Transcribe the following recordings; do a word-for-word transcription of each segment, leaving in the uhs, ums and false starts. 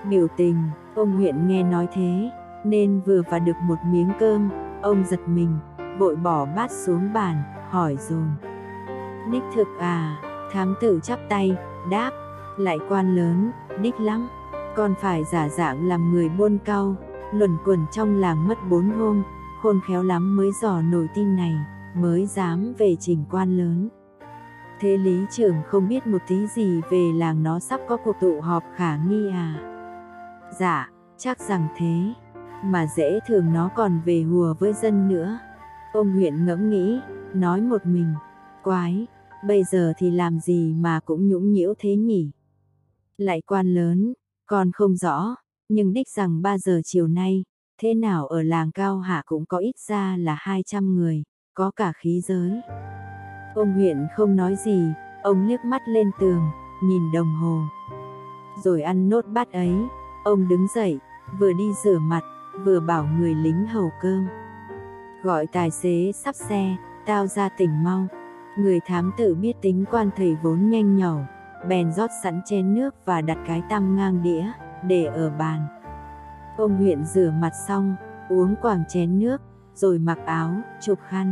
Biểu tình, ông huyện nghe nói thế, nên vừa vả được một miếng cơm, ông giật mình, vội bỏ bát xuống bàn, hỏi dồn. Đích thực à? Thám tử chắp tay, đáp, lại quan lớn, đích lắm. Còn phải giả dạng làm người buôn cau, luẩn quẩn trong làng mất bốn hôm, khôn khéo lắm mới dò nổi tin này, mới dám về trình quan lớn. Thế lý trưởng không biết một tí gì về làng nó sắp có cuộc tụ họp khả nghi à? Dạ, chắc rằng thế, mà dễ thường nó còn về hùa với dân nữa. Ông huyện ngẫm nghĩ, nói một mình, quái, bây giờ thì làm gì mà cũng nhũng nhiễu thế nhỉ? Lại quan lớn, con không rõ, nhưng đích rằng ba giờ chiều nay, thế nào ở làng Cao Hạ cũng có ít ra là hai trăm người, có cả khí giới. Ông huyện không nói gì, ông liếc mắt lên tường, nhìn đồng hồ. Rồi ăn nốt bát ấy, ông đứng dậy, vừa đi rửa mặt, vừa bảo người lính hầu cơm. Gọi tài xế sắp xe, tao ra tỉnh mau. Người thám tử biết tính quan thầy vốn nhanh nhẩu, bèn rót sẵn chén nước và đặt cái tăm ngang đĩa, để ở bàn. Ông huyện rửa mặt xong, uống quảng chén nước, rồi mặc áo, chụp khăn.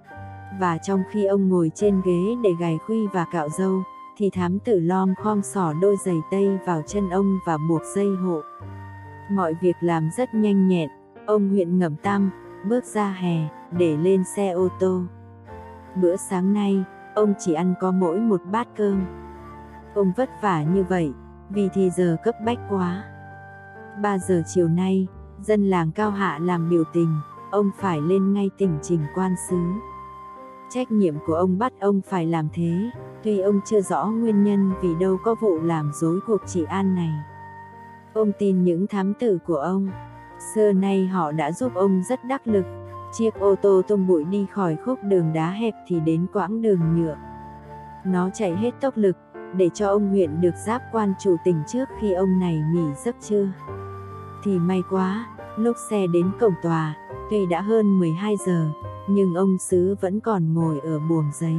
Và trong khi ông ngồi trên ghế để gài khuy và cạo râu, thì thám tử lom khom xỏ đôi giày tây vào chân ông và buộc dây hộ. Mọi việc làm rất nhanh nhẹn, ông huyện ngậm tăm, bước ra hè, để lên xe ô tô. Bữa sáng nay, ông chỉ ăn có mỗi một bát cơm. Ông vất vả như vậy, vì thì giờ cấp bách quá. Ba giờ chiều nay, dân làng Cao Hạ làm biểu tình, ông phải lên ngay tỉnh trình quan xứ. Trách nhiệm của ông bắt ông phải làm thế, tuy ông chưa rõ nguyên nhân vì đâu có vụ làm dối cuộc trị an này. Ông tin những thám tử của ông. Xưa nay họ đã giúp ông rất đắc lực. Chiếc ô tô tung bụi đi khỏi khúc đường đá hẹp thì đến quãng đường nhựa. Nó chạy hết tốc lực, để cho ông huyện được giáp quan chủ tỉnh trước khi ông này nghỉ giấc trưa. Thì may quá, lúc xe đến cổng tòa, tuy đã hơn mười hai giờ, nhưng ông xứ vẫn còn ngồi ở buồng giấy.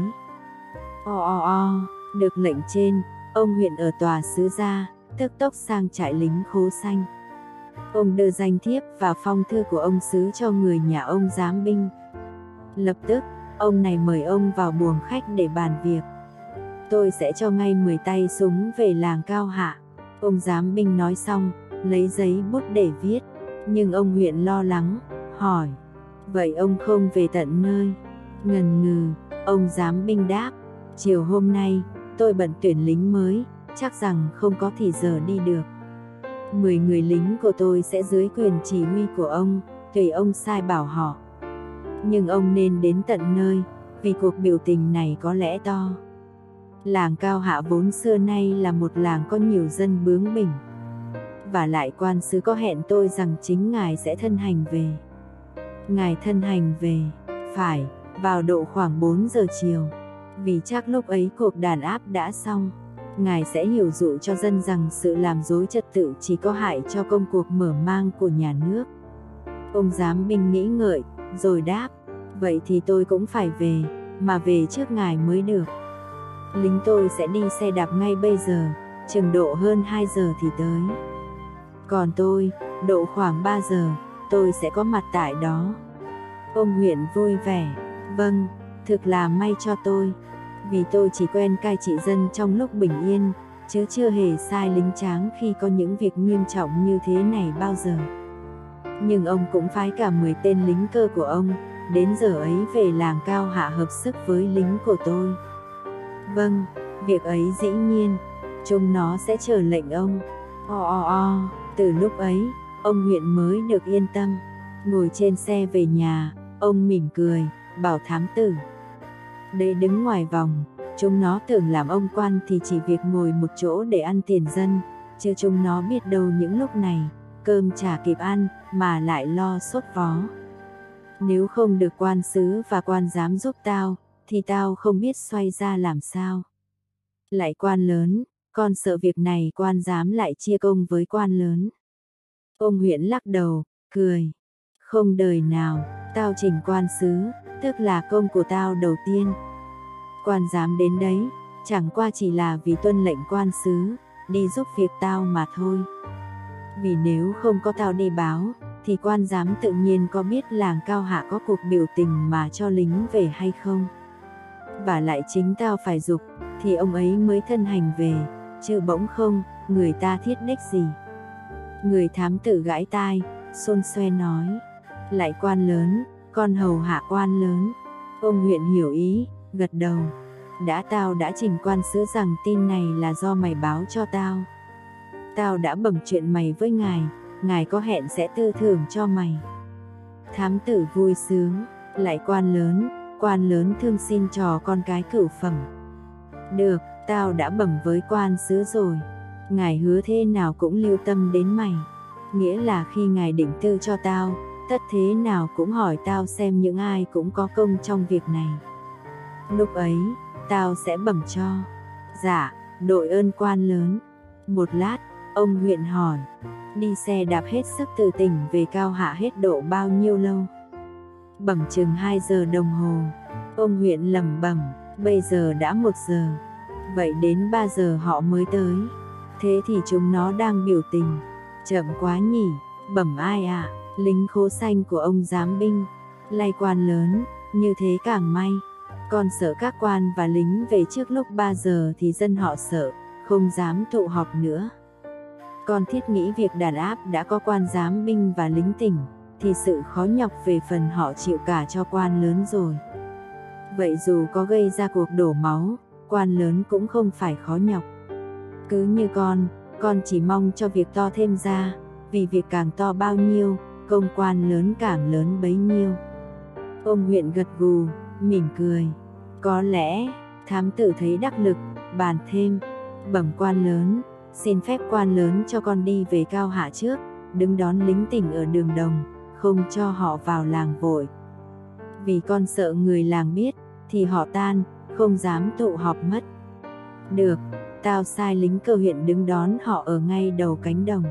O o o, được lệnh trên, ông huyện ở tòa xứ ra, tức tốc sang trại lính Khố Xanh. Ông đưa danh thiếp và phong thư của ông xứ cho người nhà ông giám binh. Lập tức, ông này mời ông vào buồng khách để bàn việc. Tôi sẽ cho ngay mười tay súng về làng Cao Hạ. Ông giám binh nói xong, lấy giấy bút để viết. Nhưng ông huyện lo lắng, hỏi, vậy ông không về tận nơi? Ngần ngừ, ông giám binh đáp, chiều hôm nay, tôi bận tuyển lính mới, chắc rằng không có thì giờ đi được. Mười người lính của tôi sẽ dưới quyền chỉ huy của ông, tùy ông sai bảo họ. Nhưng ông nên đến tận nơi, vì cuộc biểu tình này có lẽ to. Làng Cao Hạ vốn xưa nay là một làng có nhiều dân bướng bỉnh. Và lại quan xứ có hẹn tôi rằng chính ngài sẽ thân hành về. Ngài thân hành về, phải, vào độ khoảng bốn giờ chiều. Vì chắc lúc ấy cuộc đàn áp đã xong. Ngài sẽ hiểu dụ cho dân rằng sự làm dối trật tự chỉ có hại cho công cuộc mở mang của nhà nước. Ông giám binh nghĩ ngợi, rồi đáp, vậy thì tôi cũng phải về, mà về trước ngài mới được. Lính tôi sẽ đi xe đạp ngay bây giờ, chừng độ hơn hai giờ thì tới. Còn tôi, độ khoảng ba giờ, tôi sẽ có mặt tại đó. Ông huyện vui vẻ, vâng, thực là may cho tôi. Vì tôi chỉ quen cai trị dân trong lúc bình yên, chứ chưa hề sai lính tráng khi có những việc nghiêm trọng như thế này bao giờ. Nhưng ông cũng phái cả mười tên lính cơ của ông, đến giờ ấy về làng Cao Hạ hợp sức với lính của tôi. Vâng, việc ấy dĩ nhiên, chúng nó sẽ chờ lệnh ông. O o o, từ lúc ấy, ông huyện mới được yên tâm. Ngồi trên xe về nhà, ông mỉm cười, bảo thám tử. Đây đứng ngoài vòng, chúng nó tưởng làm ông quan thì chỉ việc ngồi một chỗ để ăn tiền dân, chứ chúng nó biết đâu những lúc này, cơm chả kịp ăn, mà lại lo sốt vó. Nếu không được quan xứ và quan giám giúp tao, thì tao không biết xoay ra làm sao. Lại quan lớn, con sợ việc này quan giám lại chia công với quan lớn. Ông huyện lắc đầu, cười. Không đời nào, tao trình quan xứ, tức là công của tao đầu tiên. Quan giám đến đấy, chẳng qua chỉ là vì tuân lệnh quan xứ, đi giúp việc tao mà thôi. Vì nếu không có tao đi báo, thì quan giám tự nhiên có biết làng Cao Hạ có cuộc biểu tình mà cho lính về hay không. Và lại chính tao phải giục, thì ông ấy mới thân hành về, chứ bỗng không, người ta thiết đích gì. Người thám tử gãi tai, xôn xoe nói, lại quan lớn, con hầu hạ quan lớn. Ông huyện hiểu ý, gật đầu. Đã tao đã trình quan sứ rằng tin này là do mày báo cho tao. Tao đã bẩm chuyện mày với ngài, ngài có hẹn sẽ tư thưởng cho mày. Thám tử vui sướng, lại quan lớn, quan lớn thương xin trò con cái cửu phẩm. Được, tao đã bẩm với quan sứ rồi. Ngài hứa thế nào cũng lưu tâm đến mày. Nghĩa là khi ngài định tư cho tao, tất thế nào cũng hỏi tao xem những ai cũng có công trong việc này. Lúc ấy, tao sẽ bẩm cho. Dạ, đội ơn quan lớn. Một lát, ông huyện hỏi, đi xe đạp hết sức từ tỉnh về Cao Hạ hết độ bao nhiêu lâu? Bẩm chừng hai giờ đồng hồ. Ông huyện lẩm bẩm, bây giờ đã một giờ. Vậy đến ba giờ họ mới tới. Thế thì chúng nó đang biểu tình. Chậm quá nhỉ, bẩm ai ạ? À? Lính khố xanh của ông giám binh. Lay quan lớn, như thế càng may. Con sợ các quan và lính về trước lúc ba giờ thì dân họ sợ, không dám tụ họp nữa. Con thiết nghĩ việc đàn áp đã có quan giám binh và lính tỉnh, thì sự khó nhọc về phần họ chịu cả cho quan lớn rồi. Vậy dù có gây ra cuộc đổ máu, quan lớn cũng không phải khó nhọc. Cứ như con, con chỉ mong cho việc to thêm ra, vì việc càng to bao nhiêu, công quan lớn càng lớn bấy nhiêu. Ông huyện gật gù, mỉm cười. Có lẽ, thám tử thấy đắc lực, bàn thêm, bẩm quan lớn, xin phép quan lớn cho con đi về Cao Hạ trước, đứng đón lính tỉnh ở đường đồng, không cho họ vào làng vội. Vì con sợ người làng biết, thì họ tan, không dám tụ họp mất. Được, tao sai lính cơ huyện đứng đón họ ở ngay đầu cánh đồng.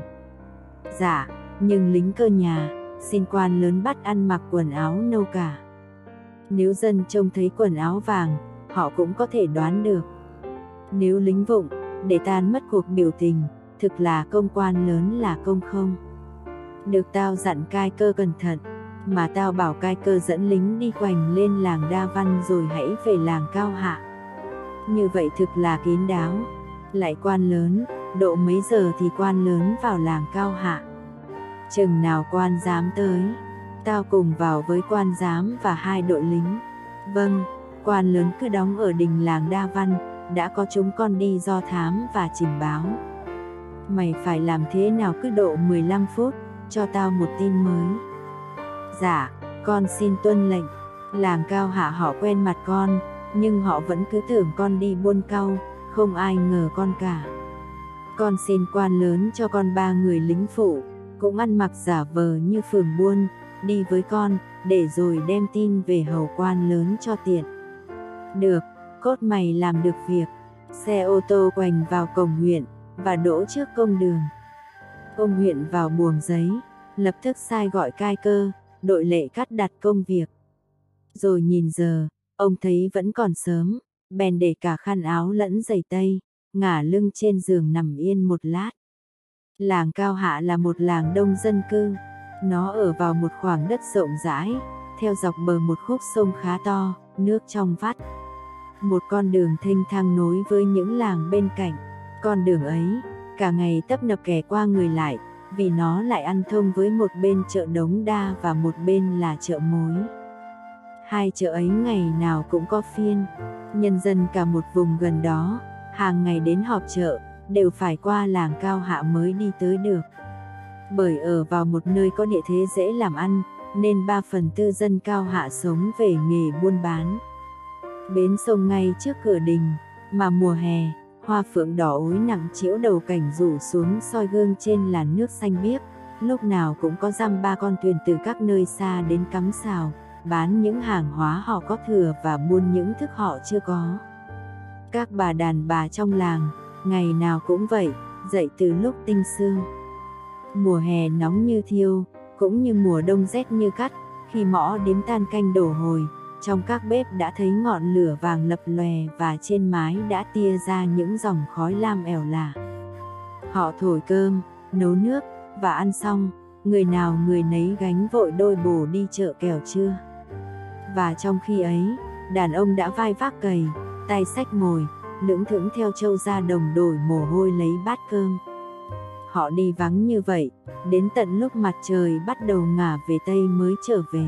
Dạ, nhưng lính cơ nhà, xin quan lớn bắt ăn mặc quần áo nâu cả. Nếu dân trông thấy quần áo vàng, họ cũng có thể đoán được. Nếu lính vụng, để tan mất cuộc biểu tình, thực là công quan lớn là công không. Được tao dặn cai cơ cẩn thận, mà tao bảo cai cơ dẫn lính đi quanh lên làng Đa Văn rồi hãy về làng Cao Hạ. Như vậy thực là kín đáo. Lại quan lớn, độ mấy giờ thì quan lớn vào làng Cao Hạ? Chừng nào quan giám tới, tao cùng vào với quan giám và hai đội lính. Vâng, quan lớn cứ đóng ở đình làng Đa Văn, đã có chúng con đi do thám và trình báo. Mày phải làm thế nào cứ độ mười lăm phút, cho tao một tin mới. Dạ, con xin tuân lệnh. Làng Cao Hạ họ quen mặt con, nhưng họ vẫn cứ tưởng con đi buôn cau, không ai ngờ con cả. Con xin quan lớn cho con ba người lính phụ, cũng ăn mặc giả vờ như phường buôn, đi với con, để rồi đem tin về hầu quan lớn cho tiện. Được, cốt mày làm được việc. Xe ô tô quành vào cổng huyện, và đỗ trước công đường. Ông huyện vào buồng giấy, lập tức sai gọi cai cơ, đội lệ cắt đặt công việc. Rồi nhìn giờ, ông thấy vẫn còn sớm, bèn để cả khăn áo lẫn giày tây, ngả lưng trên giường nằm yên một lát. Làng Cao Hạ là một làng đông dân cư, nó ở vào một khoảng đất rộng rãi, theo dọc bờ một khúc sông khá to, nước trong vắt. Một con đường thênh thang nối với những làng bên cạnh. Con đường ấy, cả ngày tấp nập kẻ qua người lại, vì nó lại ăn thông với một bên chợ Đống Đa và một bên là chợ Mối. Hai chợ ấy ngày nào cũng có phiên, nhân dân cả một vùng gần đó, hàng ngày đến họp chợ, đều phải qua làng Cao Hạ mới đi tới được. Bởi ở vào một nơi có địa thế dễ làm ăn, nên ba phần tư dân Cao Hạ sống về nghề buôn bán. Bến sông ngay trước cửa đình, mà mùa hè, hoa phượng đỏ ối nặng trĩu đầu cảnh rủ xuống soi gương trên làn nước xanh biếc, lúc nào cũng có dăm ba con thuyền từ các nơi xa đến cắm xào, bán những hàng hóa họ có thừa và buôn những thức họ chưa có. Các bà đàn bà trong làng, ngày nào cũng vậy, dậy từ lúc tinh sương. Mùa hè nóng như thiêu, cũng như mùa đông rét như cắt, khi mõ điếm tan canh đổ hồi, trong các bếp đã thấy ngọn lửa vàng lập lòe và trên mái đã tia ra những dòng khói lam ẻo lả. Họ thổi cơm, nấu nước, Và ăn xong, người nào người nấy gánh vội đôi bổ đi chợ kẻo trưa. Và trong khi ấy, đàn ông đã vai vác cày, tay xách mồi, lững thững theo trâu ra đồng đổi mồ hôi lấy bát cơm. Họ đi vắng như vậy, đến tận lúc mặt trời bắt đầu ngả về Tây mới trở về.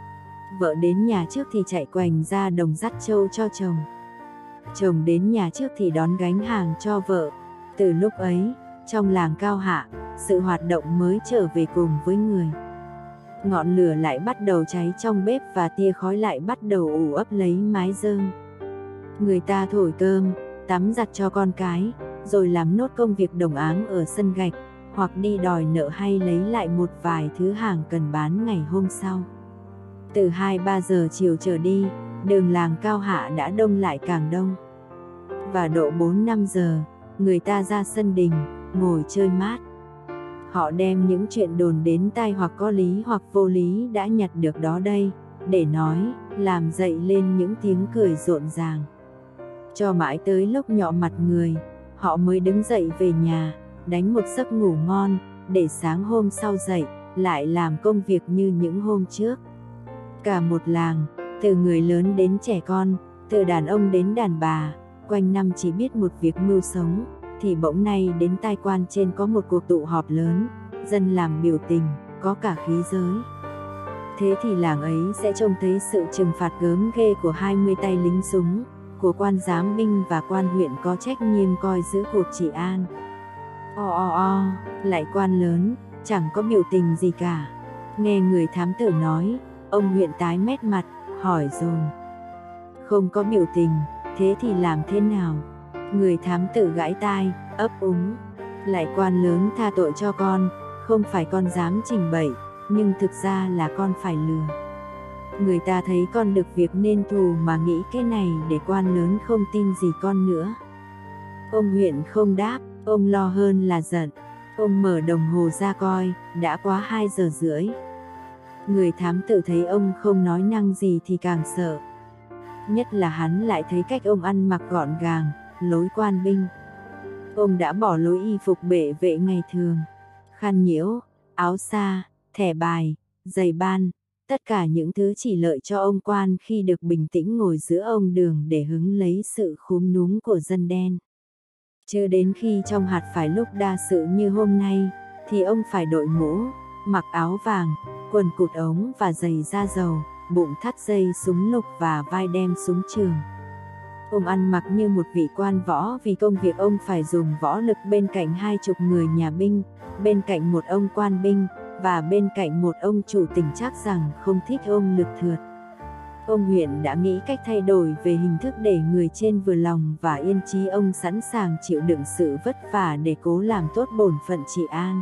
Vợ đến nhà trước thì chạy quành ra đồng dắt trâu cho chồng. Chồng đến nhà trước thì đón gánh hàng cho vợ. Từ lúc ấy, trong làng Cao Hạ, sự hoạt động mới trở về cùng với người. Ngọn lửa lại bắt đầu cháy trong bếp và tia khói lại bắt đầu ù ấp lấy mái rơm. Người ta thổi cơm, tắm giặt cho con cái, rồi làm nốt công việc đồng áng ở sân gạch, hoặc đi đòi nợ hay lấy lại một vài thứ hàng cần bán ngày hôm sau. Từ hai ba giờ chiều trở đi, đường làng Cao Hạ đã đông lại càng đông. Và độ bốn năm giờ, người ta ra sân đình, ngồi chơi mát. Họ đem những chuyện đồn đến tai hoặc có lý hoặc vô lý đã nhặt được đó đây, để nói, làm dậy lên những tiếng cười rộn ràng. Cho mãi tới lúc nhọ mặt người, họ mới đứng dậy về nhà, đánh một giấc ngủ ngon, để sáng hôm sau dậy, lại làm công việc như những hôm trước. Cả một làng, từ người lớn đến trẻ con, từ đàn ông đến đàn bà, quanh năm chỉ biết một việc mưu sống, thì bỗng nay đến tai quan trên có một cuộc tụ họp lớn, dân làm biểu tình, có cả khí giới. Thế thì làng ấy sẽ trông thấy sự trừng phạt gớm ghê của hai mươi tay lính súng, của quan giám binh và quan huyện có trách nhiệm coi giữ cuộc trị an. O o o, lại quan lớn, chẳng có biểu tình gì cả. Nghe người thám tử nói, ông huyện tái mét mặt, hỏi dồn. Không có biểu tình, thế thì làm thế nào? Người thám tử gãi tai, ấp úng. Lại quan lớn tha tội cho con, không phải con dám trình bày, nhưng thực ra là con phải lừa. Người ta thấy con được việc nên thù mà nghĩ cái này để quan lớn không tin gì con nữa. Ông huyện không đáp, ông lo hơn là giận. Ông mở đồng hồ ra coi, đã quá hai giờ rưỡi. Người thám tử thấy ông không nói năng gì thì càng sợ. Nhất là hắn lại thấy cách ông ăn mặc gọn gàng, lối quan binh. Ông đã bỏ lối y phục bệ vệ ngày thường. Khăn nhiễu, áo sa, thẻ bài, giày ban, tất cả những thứ chỉ lợi cho ông quan khi được bình tĩnh ngồi giữa ông đường để hứng lấy sự khúm núm của dân đen. Chưa đến khi trong hạt phải lúc đa sự như hôm nay, thì ông phải đội mũ, mặc áo vàng, quần cụt ống và giày da dầu, bụng thắt dây súng lục và vai đem súng trường. Ông ăn mặc như một vị quan võ vì công việc ông phải dùng võ lực bên cạnh hai chục người nhà binh, bên cạnh một ông quan binh, và bên cạnh một ông chủ tỉnh chắc rằng không thích ông lực thượt. Ông huyện đã nghĩ cách thay đổi về hình thức để người trên vừa lòng và yên chí ông sẵn sàng chịu đựng sự vất vả để cố làm tốt bổn phận trị an.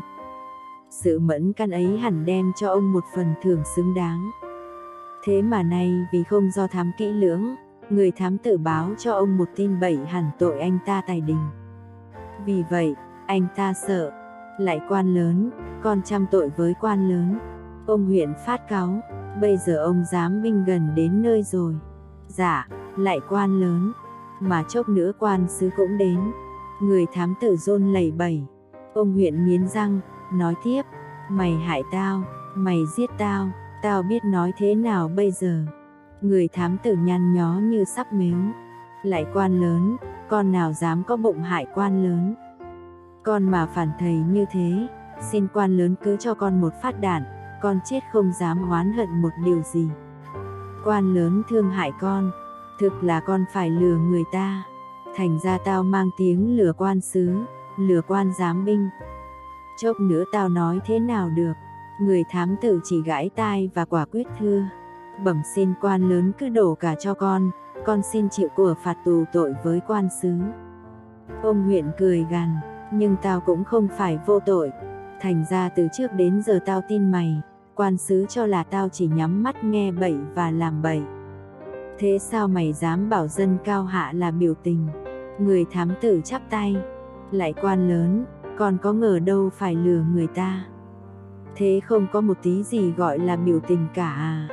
Sự mẫn căn ấy hẳn đem cho ông một phần thưởng xứng đáng. Thế mà nay vì không do thám kỹ lưỡng, người thám tử báo cho ông một tin bậy hẳn tội anh ta tài đình. Vì vậy, anh ta sợ. Lại quan lớn, con trăm tội với quan lớn. Ông huyện phát cáu, bây giờ ông giám binh gần đến nơi rồi. Dạ, lại quan lớn, mà chốc nữa quan sứ cũng đến. Người thám tử run lẩy bẩy. Ông huyện nghiến răng, nói tiếp, mày hại tao, mày giết tao, tao biết nói thế nào bây giờ. Người thám tử nhăn nhó như sắp mếu. Lại quan lớn, con nào dám có bụng hại quan lớn. Con mà phản thầy như thế, xin quan lớn cứ cho con một phát đạn, con chết không dám oán hận một điều gì. Quan lớn thương hại con, thực là con phải lừa người ta. Thành ra tao mang tiếng lừa quan sứ, lừa quan giám binh. Chốc nữa tao nói thế nào được. Người thám tử chỉ gãi tai và quả quyết thưa, bẩm xin quan lớn cứ đổ cả cho con, con xin chịu của phạt tù tội với quan sứ. Ông huyện cười gằn, nhưng tao cũng không phải vô tội. Thành ra từ trước đến giờ tao tin mày, quan sứ cho là tao chỉ nhắm mắt nghe bậy và làm bậy. Thế sao mày dám bảo dân Cao Hạ là biểu tình? Người thám tử chắp tay, lại quan lớn, con có ngờ đâu phải lừa người ta. Thế không có một tí gì gọi là biểu tình cả à?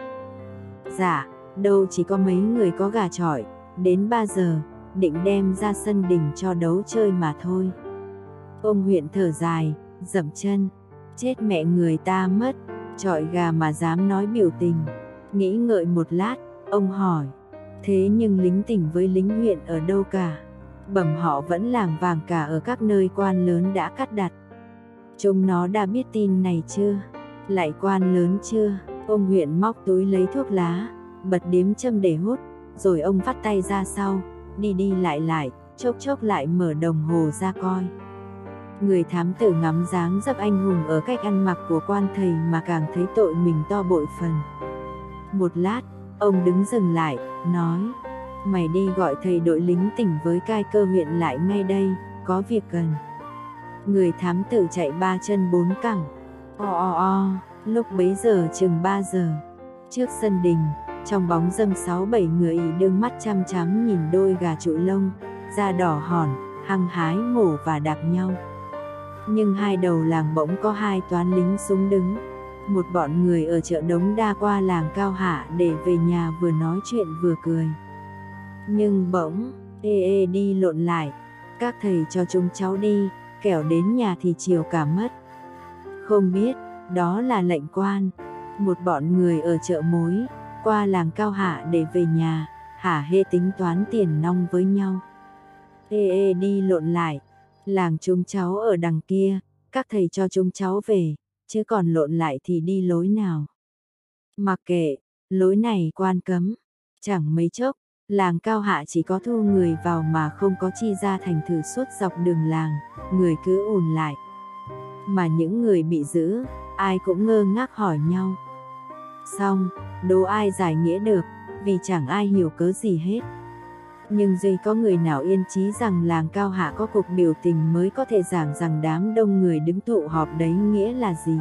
Dạ, đâu chỉ có mấy người có gà chọi, đến ba giờ, định đem ra sân đình cho đấu chơi mà thôi. Ông huyện thở dài, dậm chân, Chết mẹ người ta mất, chọi gà mà dám nói biểu tình. Nghĩ ngợi một lát, ông hỏi, thế nhưng lính tỉnh với lính huyện ở đâu cả? Bẩm họ vẫn làng vàng cả ở các nơi quan lớn đã cắt đặt. Chúng nó đã biết tin này chưa? Lại quan lớn chưa? Ông huyện móc túi lấy thuốc lá, bật điếm châm để hút, rồi ông vắt tay ra sau, đi đi lại lại, chốc chốc lại mở đồng hồ ra coi. Người thám tử ngắm dáng dấp anh hùng ở cách ăn mặc của quan thầy mà càng thấy tội mình to bội phần. Một lát, ông đứng dừng lại, nói, mày đi gọi thầy đội lính tỉnh với cai cơ huyện lại ngay đây, có việc cần. Người thám tử chạy ba chân bốn cẳng. O o o, lúc bấy giờ chừng ba giờ. Trước sân đình, trong bóng râm sáu bảy người ỉ đương mắt chăm chăm nhìn đôi gà trụi lông, da đỏ hòn, hăng hái mổ và đạp nhau. Nhưng hai đầu làng bỗng có hai toán lính súng đứng. Một bọn người ở chợ Đống Đa qua làng Cao Hạ để về nhà vừa nói chuyện vừa cười. Nhưng bỗng, ê ê đi lộn lại, các thầy cho chúng cháu đi, kẻo đến nhà thì chiều cả mất. Không biết, đó là lệnh quan. Một bọn người ở chợ Mối, qua làng Cao Hạ để về nhà, hả hê tính toán tiền nong với nhau. Ê ê đi lộn lại, làng chúng cháu ở đằng kia, các thầy cho chúng cháu về, chứ còn lộn lại thì đi lối nào? Mặc kệ, lối này quan cấm. Chẳng mấy chốc, làng Cao Hạ chỉ có thu người vào mà không có chi ra thành thử suốt dọc đường làng, người cứ ùn lại. Mà những người bị giữ, ai cũng ngơ ngác hỏi nhau. Xong, đố ai giải nghĩa được, vì chẳng ai hiểu cớ gì hết. Nhưng duy có người nào yên chí rằng làng Cao Hạ có cuộc biểu tình mới có thể giảng rằng đám đông người đứng tụ họp đấy nghĩa là gì.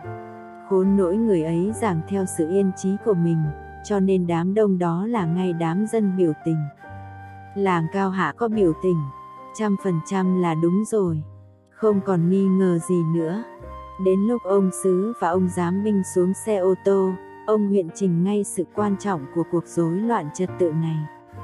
Khốn nỗi người ấy giảng theo sự yên chí của mình, cho nên đám đông đó là ngay đám dân biểu tình. Làng Cao Hạ có biểu tình, trăm phần trăm là đúng rồi, không còn nghi ngờ gì nữa. Đến lúc ông Sứ và ông Giám binh xuống xe ô tô, ông huyện trình ngay sự quan trọng của cuộc rối loạn trật tự này.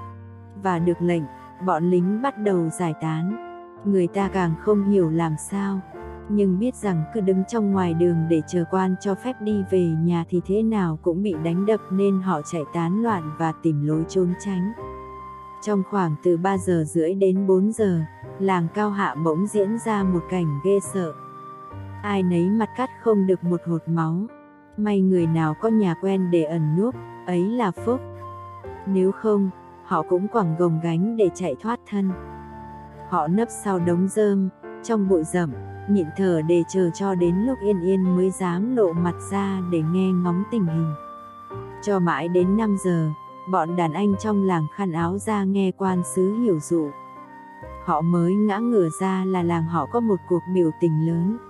Và được lệnh, bọn lính bắt đầu giải tán. Người ta càng không hiểu làm sao, nhưng biết rằng cứ đứng trong ngoài đường để chờ quan cho phép đi về nhà thì thế nào cũng bị đánh đập, nên họ chạy tán loạn và tìm lối trốn tránh. Trong khoảng từ ba giờ rưỡi đến bốn giờ, làng Cao Hạ bỗng diễn ra một cảnh ghê sợ. Ai nấy mặt cắt không được một hột máu. May người nào có nhà quen để ẩn núp, ấy là phúc. Nếu không, họ cũng quẳng gồng gánh để chạy thoát thân. Họ nấp sau đống rơm, trong bụi rậm, nhịn thở để chờ cho đến lúc yên yên mới dám lộ mặt ra để nghe ngóng tình hình. Cho mãi đến năm giờ, bọn đàn anh trong làng khăn áo ra nghe quan sứ hiểu dụ. Họ mới ngã ngửa ra là làng họ có một cuộc biểu tình lớn.